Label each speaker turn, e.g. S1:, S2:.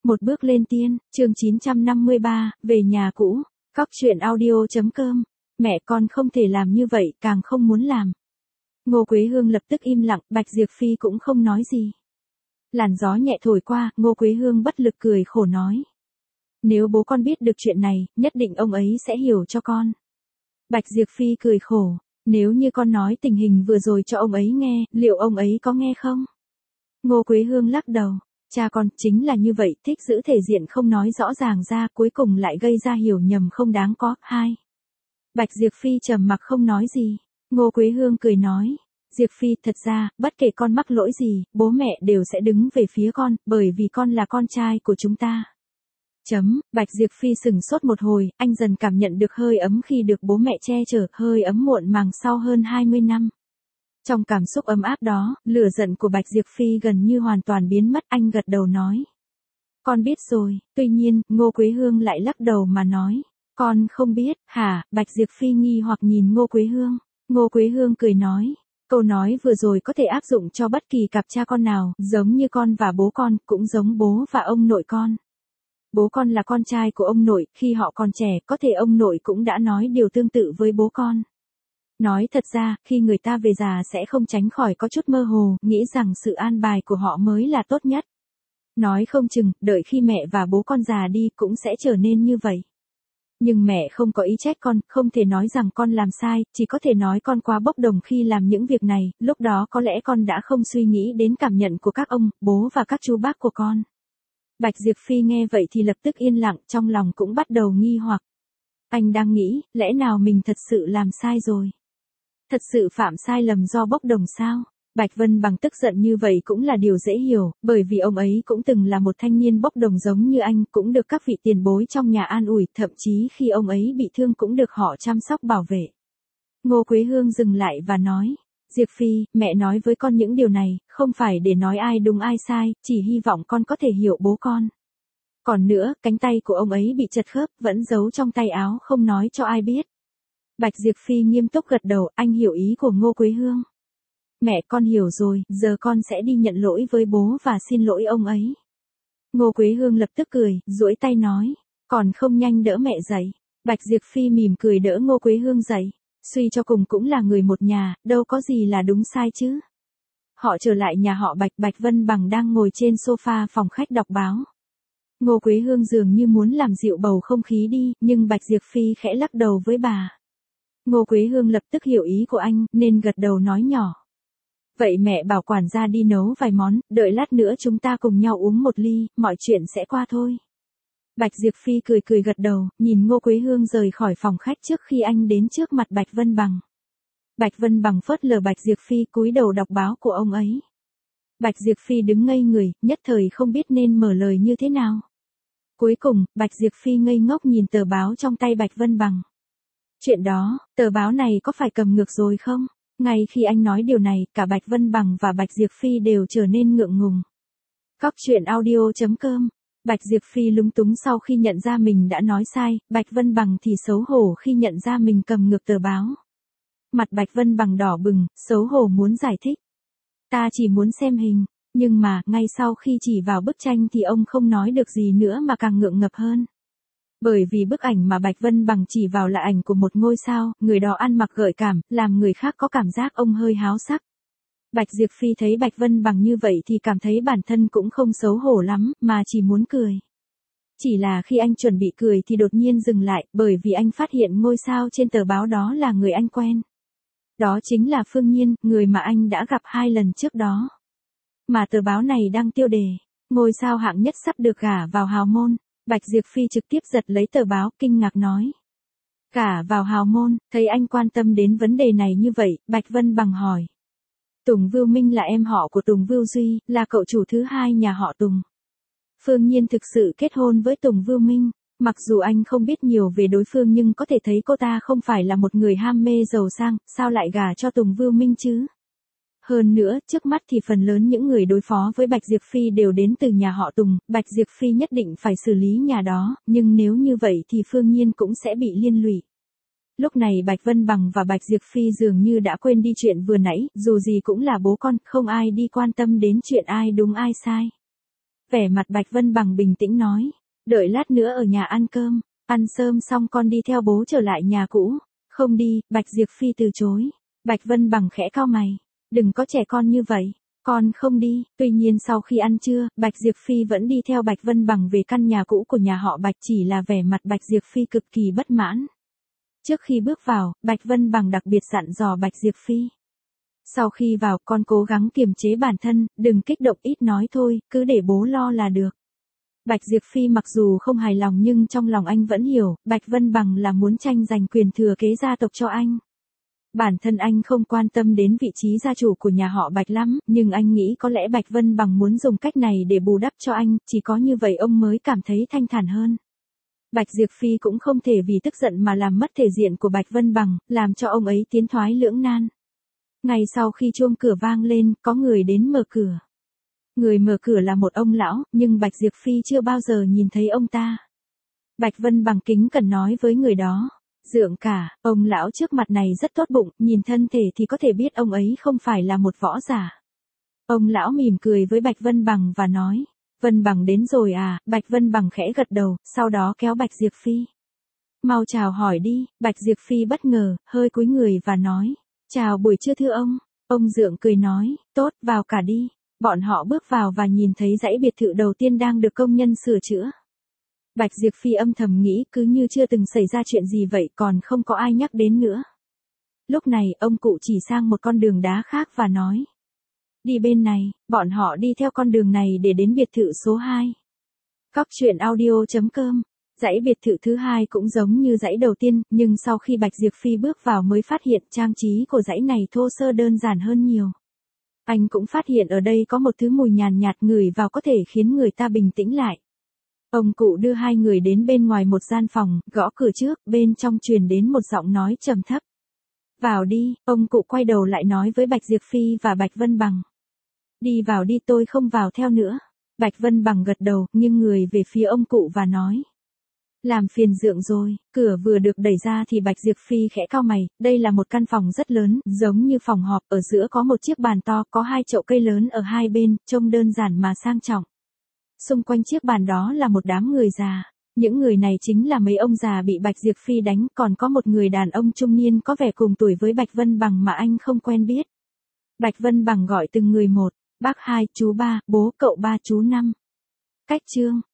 S1: Một bước lên tiên, chương 953, về nhà cũ. Cóc truyện audio.com. Mẹ con không thể làm như vậy, càng không muốn làm. Ngô Quế Hương lập tức im lặng, Bạch Diệp Phi cũng không nói gì. Làn gió nhẹ thổi qua, Ngô Quế Hương bất lực cười khổ nói. Nếu bố con biết được chuyện này, nhất định ông ấy sẽ hiểu cho con. Bạch Diệp Phi cười khổ. Nếu như con nói tình hình vừa rồi cho ông ấy nghe, liệu ông ấy có nghe không? Ngô Quế Hương lắc đầu. Cha con chính là như vậy, thích giữ thể diện không nói rõ ràng ra, cuối cùng lại gây ra hiểu nhầm không đáng có. Hai. Bạch Diệp Phi trầm mặc không nói gì. Ngô Quế Hương cười nói. Diệp Phi, thật ra, bất kể con mắc lỗi gì, bố mẹ đều sẽ đứng về phía con, bởi vì con là con trai của chúng ta. Bạch Diệp Phi sừng sốt một hồi, anh dần cảm nhận được hơi ấm khi được bố mẹ che chở, hơi ấm muộn màng sau hơn 20 năm. Trong cảm xúc ấm áp đó, lửa giận của Bạch Diệp Phi gần như hoàn toàn biến mất, anh gật đầu nói. Con biết rồi, tuy nhiên, Ngô Quế Hương lại lắc đầu mà nói. Con không biết, hả? Bạch Diệp Phi nghi hoặc nhìn Ngô Quế Hương. Ngô Quế Hương cười nói. Câu nói vừa rồi có thể áp dụng cho bất kỳ cặp cha con nào, giống như con và bố con, cũng giống bố và ông nội con. Bố con là con trai của ông nội, khi họ còn trẻ, có thể ông nội cũng đã nói điều tương tự với bố con. Nói thật ra, khi người ta về già sẽ không tránh khỏi có chút mơ hồ, nghĩ rằng sự an bài của họ mới là tốt nhất. Nói không chừng, đợi khi mẹ và bố con già đi cũng sẽ trở nên như vậy. Nhưng mẹ không có ý trách con, không thể nói rằng con làm sai, chỉ có thể nói con quá bốc đồng khi làm những việc này, lúc đó có lẽ con đã không suy nghĩ đến cảm nhận của các ông, bố và các chú bác của con. Bạch Diệp Phi nghe vậy thì lập tức yên lặng, trong lòng cũng bắt đầu nghi hoặc. Anh đang nghĩ, lẽ nào mình thật sự làm sai rồi? Thật sự phạm sai lầm do bốc đồng sao? Bạch Vân Bằng tức giận như vậy cũng là điều dễ hiểu, bởi vì ông ấy cũng từng là một thanh niên bốc đồng giống như anh, cũng được các vị tiền bối trong nhà an ủi, thậm chí khi ông ấy bị thương cũng được họ chăm sóc bảo vệ. Ngô Quế Hương dừng lại và nói, Diệp Phi, mẹ nói với con những điều này, không phải để nói ai đúng ai sai, chỉ hy vọng con có thể hiểu bố con. Còn nữa, cánh tay của ông ấy bị chật khớp, vẫn giấu trong tay áo không nói cho ai biết. Bạch Diệp Phi nghiêm túc gật đầu, anh hiểu ý của Ngô Quế Hương. Mẹ con hiểu rồi, giờ con sẽ đi nhận lỗi với bố và xin lỗi ông ấy. Ngô Quế Hương lập tức cười, duỗi tay nói, còn không nhanh đỡ mẹ dậy. Bạch Diệp Phi mỉm cười đỡ Ngô Quế Hương dậy. Suy cho cùng cũng là người một nhà, đâu có gì là đúng sai chứ. Họ trở lại nhà họ Bạch, Bạch Vân Bằng đang ngồi trên sofa phòng khách đọc báo. Ngô Quế Hương dường như muốn làm dịu bầu không khí đi, nhưng Bạch Diệp Phi khẽ lắc đầu với bà. Ngô Quế Hương lập tức hiểu ý của anh, nên gật đầu nói nhỏ. Vậy mẹ bảo quản gia đi nấu vài món, đợi lát nữa chúng ta cùng nhau uống một ly, mọi chuyện sẽ qua thôi. Bạch Diệp Phi cười cười gật đầu, nhìn Ngô Quế Hương rời khỏi phòng khách trước khi anh đến trước mặt Bạch Vân Bằng. Bạch Vân Bằng phớt lờ Bạch Diệp Phi, cúi đầu đọc báo của ông ấy. Bạch Diệp Phi đứng ngây người, nhất thời không biết nên mở lời như thế nào. Cuối cùng, Bạch Diệp Phi ngây ngốc nhìn tờ báo trong tay Bạch Vân Bằng. Chuyện đó, tờ báo này có phải cầm ngược rồi không? Ngay khi anh nói điều này, cả Bạch Vân Bằng và Bạch Diệp Phi đều trở nên ngượng ngùng. Cóc truyện audio.com. Bạch Diệp Phi lúng túng sau khi nhận ra mình đã nói sai, Bạch Vân Bằng thì xấu hổ khi nhận ra mình cầm ngược tờ báo. Mặt Bạch Vân Bằng đỏ bừng, xấu hổ muốn giải thích. Ta chỉ muốn xem hình, nhưng mà, ngay sau khi chỉ vào bức tranh thì ông không nói được gì nữa mà càng ngượng ngập hơn. Bởi vì bức ảnh mà Bạch Vân Bằng chỉ vào là ảnh của một ngôi sao, người đó ăn mặc gợi cảm, làm người khác có cảm giác ông hơi háo sắc. Bạch Diệp Phi thấy Bạch Vân Bằng như vậy thì cảm thấy bản thân cũng không xấu hổ lắm, mà chỉ muốn cười. Chỉ là khi anh chuẩn bị cười thì đột nhiên dừng lại, bởi vì anh phát hiện ngôi sao trên tờ báo đó là người anh quen. Đó chính là Phương Nhiên, người mà anh đã gặp 2 lần trước đó. Mà tờ báo này đang tiêu đề, ngôi sao hạng nhất sắp được gả vào hào môn. Bạch Diệp Phi trực tiếp giật lấy tờ báo, kinh ngạc nói. Gả vào hào môn, thấy anh quan tâm đến vấn đề này như vậy, Bạch Vân Bằng hỏi. Tùng Vưu Minh là em họ của Tùng Vưu Duy, là cậu chủ thứ 2 nhà họ Tùng. Phương Nhiên thực sự kết hôn với Tùng Vưu Minh. Mặc dù anh không biết nhiều về đối phương nhưng có thể thấy cô ta không phải là một người ham mê giàu sang, sao lại gả cho Tùng Vưu Minh chứ? Hơn nữa, trước mắt thì phần lớn những người đối phó với Bạch Diệp Phi đều đến từ nhà họ Tùng, Bạch Diệp Phi nhất định phải xử lý nhà đó, nhưng nếu như vậy thì Phương Nhiên cũng sẽ bị liên lụy. Lúc này Bạch Vân Bằng và Bạch Diệp Phi dường như đã quên đi chuyện vừa nãy, dù gì cũng là bố con, không ai đi quan tâm đến chuyện ai đúng ai sai. Vẻ mặt Bạch Vân Bằng bình tĩnh nói. Đợi lát nữa ở nhà ăn cơm, ăn cơm xong con đi theo bố trở lại nhà cũ. Không đi, Bạch Diệp Phi từ chối. Bạch Vân Bằng khẽ cau mày. Đừng có trẻ con như vậy. Con không đi. Tuy nhiên sau khi ăn trưa, Bạch Diệp Phi vẫn đi theo Bạch Vân Bằng về căn nhà cũ của nhà họ Bạch, chỉ là vẻ mặt Bạch Diệp Phi cực kỳ bất mãn. Trước khi bước vào, Bạch Vân Bằng đặc biệt dặn dò Bạch Diệp Phi. Sau khi vào, con cố gắng kiềm chế bản thân, đừng kích động, ít nói thôi, cứ để bố lo là được. Bạch Diệp Phi mặc dù không hài lòng nhưng trong lòng anh vẫn hiểu, Bạch Vân Bằng là muốn tranh giành quyền thừa kế gia tộc cho anh. Bản thân anh không quan tâm đến vị trí gia chủ của nhà họ Bạch lắm, nhưng anh nghĩ có lẽ Bạch Vân Bằng muốn dùng cách này để bù đắp cho anh, chỉ có như vậy ông mới cảm thấy thanh thản hơn. Bạch Diệp Phi cũng không thể vì tức giận mà làm mất thể diện của Bạch Vân Bằng, làm cho ông ấy tiến thoái lưỡng nan. Ngay sau khi chuông cửa vang lên, có người đến mở cửa. Người mở cửa là một ông lão, nhưng Bạch Diệp Phi chưa bao giờ nhìn thấy ông ta. Bạch Vân Bằng kính cẩn nói với người đó. Dượng cả, ông lão trước mặt này rất tốt bụng, nhìn thân thể thì có thể biết ông ấy không phải là một võ giả. Ông lão mỉm cười với Bạch Vân Bằng và nói. Vân Bằng đến rồi à, Bạch Vân Bằng khẽ gật đầu, sau đó kéo Bạch Diệp Phi. Mau chào hỏi đi, Bạch Diệp Phi bất ngờ, hơi cúi người và nói. Chào buổi trưa thưa ông. Ông Dượng cười nói, tốt, vào cả đi. Bọn họ bước vào và nhìn thấy dãy biệt thự đầu tiên đang được công nhân sửa chữa. Bạch Diệp Phi âm thầm nghĩ cứ như chưa từng xảy ra chuyện gì vậy, còn không có ai nhắc đến nữa. Lúc này ông cụ chỉ sang một con đường đá khác và nói. Đi bên này, bọn họ đi theo con đường này để đến biệt thự số 2. Cóc truyện audio.com. Dãy biệt thự thứ 2 cũng giống như dãy đầu tiên, nhưng sau khi Bạch Diệp Phi bước vào mới phát hiện trang trí của dãy này thô sơ đơn giản hơn nhiều. Anh cũng phát hiện ở đây có một thứ mùi nhàn nhạt ngửi vào có thể khiến người ta bình tĩnh lại. Ông cụ đưa hai người đến bên ngoài một gian phòng, gõ cửa trước, bên trong truyền đến một giọng nói trầm thấp. Vào đi, ông cụ quay đầu lại nói với Bạch Diệp Phi và Bạch Vân Bằng. Đi vào đi, tôi không vào theo nữa. Bạch Vân Bằng gật đầu, nghiêng người về phía ông cụ và nói. Làm phiền Dượng rồi. Cửa vừa được đẩy ra thì Bạch Diệp Phi khẽ cau mày, đây là một căn phòng rất lớn, giống như phòng họp, ở giữa có một chiếc bàn to, có hai chậu cây lớn ở hai bên, trông đơn giản mà sang trọng. Xung quanh chiếc bàn đó là một đám người già. Những người này chính là mấy ông già bị Bạch Diệp Phi đánh, còn có một người đàn ông trung niên có vẻ cùng tuổi với Bạch Vân Bằng mà anh không quen biết. Bạch Vân Bằng gọi từng người một, bác 2, chú 3, bố cậu 3, chú 5. Cách chương.